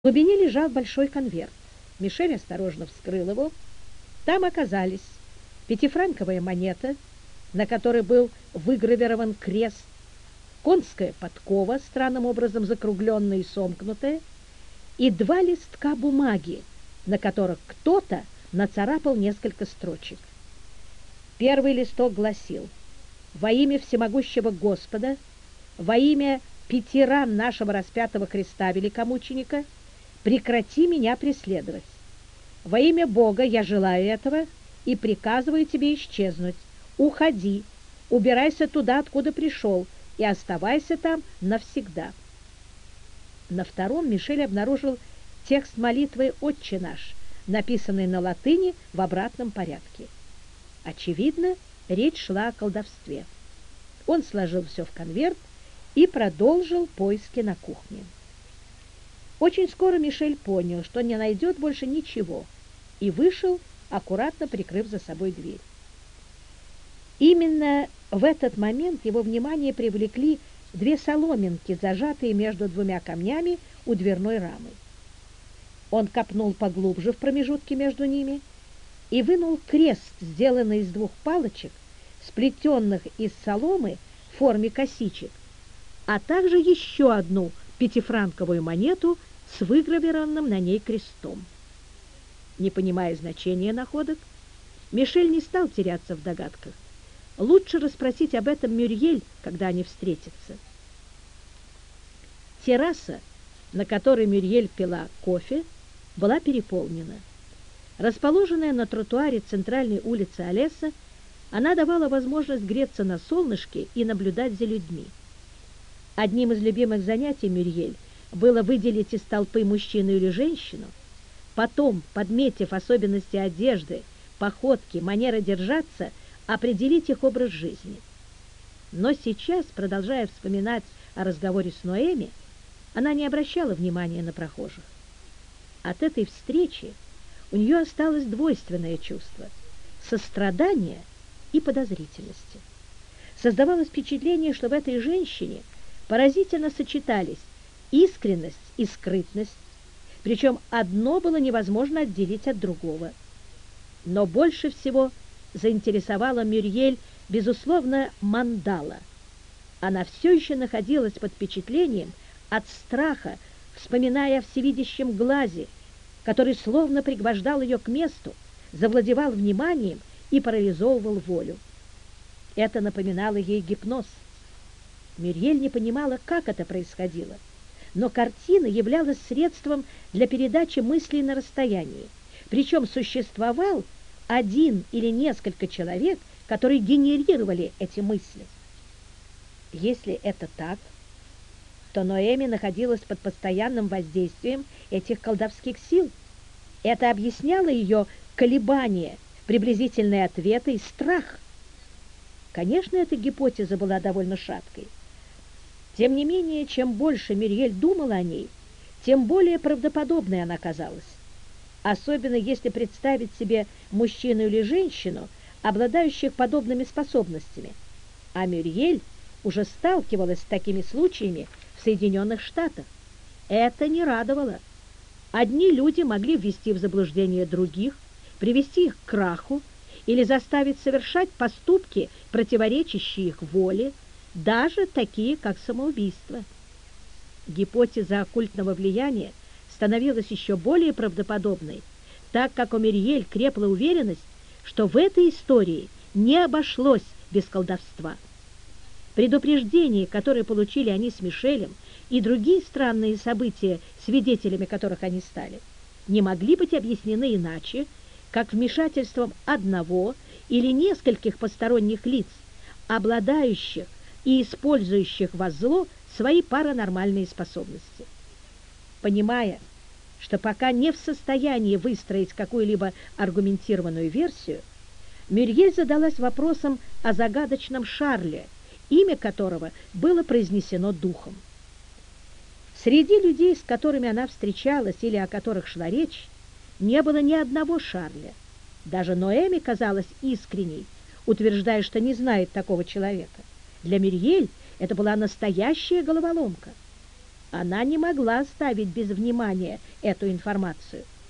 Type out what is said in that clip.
В глубине лежал большой конверт. Мишель осторожно вскрыл его. Там оказались пятифранковая монета, на которой был выгравирован крест, конская подкова, странным образом закругленная и сомкнутая, и два листка бумаги, на которых кто-то нацарапал несколько строчек. Первый листок гласил: «Во имя всемогущего Господа, во имя 5 ран нашего распятого Христа великомученика, прекрати меня преследовать. Во имя Бога я желаю этого и приказываю тебе исчезнуть. Уходи, убирайся туда, откуда пришел, и оставайся там навсегда». На втором Мишель обнаружил текст молитвы «Отче наш», написанный на латыни в обратном порядке. Очевидно, речь шла о колдовстве. Он сложил все в конверт и продолжил поиски на кухне. Очень скоро Мишель понял, что не найдет больше ничего, и вышел, аккуратно прикрыв за собой дверь. Именно в этот момент его внимание привлекли 2 соломинки, зажатые между 2 камнями у дверной рамы. Он копнул поглубже в промежутке между ними и вынул крест, сделанный из 2 палочек, сплетенных из соломы в форме косичек, а также еще одну пятифранковую монету с выгравированным на ней крестом. Не понимая значения находок, Мишель не стал теряться в догадках. Лучше расспросить об этом Мюрьель, когда они встретятся. Терраса, на которой Мюрьель пила кофе, была переполнена. Расположенная на тротуаре центральной улицы Алеса, она давала возможность греться на солнышке и наблюдать за людьми. Одним из любимых занятий Мюрьель было выделить из толпы мужчину или женщину, потом, подметив особенности одежды, походки, манеры держаться, определить их образ жизни. Но сейчас, продолжая вспоминать о разговоре с Ноэми, она не обращала внимания на прохожих. От этой встречи у нее осталось двойственное чувство – сострадания и подозрительности. Создавалось впечатление, что в этой женщине поразительно сочетались искренность и скрытность, причем одно было невозможно отделить от другого. Но больше всего заинтересовала Мюрьель, безусловно, мандала. Она все еще находилась под впечатлением от страха, вспоминая о всевидящем глазе, который словно пригвождал ее к месту, завладевал вниманием и парализовывал волю. Это напоминало ей гипноз. Мюрьель не понимала, как это происходило, но картина являлась средством для передачи мыслей на расстоянии, причем существовал один или несколько человек, которые генерировали эти мысли. Если это так, то Ноэми находилась под постоянным воздействием этих колдовских сил. Это объясняло ее колебания, приблизительные ответы и страх. Конечно, эта гипотеза была довольно шаткой. Тем не менее, чем больше Мюрьель думала о ней, тем более правдоподобной она казалась. Особенно если представить себе мужчину или женщину, обладающих подобными способностями. А Мюрьель уже сталкивалась с такими случаями в Соединенных Штатах. Это не радовало. Одни люди могли ввести в заблуждение других, привести их к краху или заставить совершать поступки, противоречащие их воле, даже такие, как самоубийство. Гипотеза оккультного влияния становилась еще более правдоподобной, так как у Мюрьель крепла уверенность, что в этой истории не обошлось без колдовства. Предупреждения, которые получили они с Мишелем, и другие странные события, свидетелями которых они стали, не могли быть объяснены иначе, как вмешательством одного или нескольких посторонних лиц, обладающих и использующих во зло свои паранормальные способности. Понимая, что пока не в состоянии выстроить какую-либо аргументированную версию, Мюрьель задалась вопросом о загадочном Шарле, имя которого было произнесено духом. Среди людей, с которыми она встречалась или о которых шла речь, не было ни одного Шарля. Даже Ноэми казалась искренней, утверждая, что не знает такого человека. Для Мюрьель это была настоящая головоломка. Она не могла оставить без внимания эту информацию.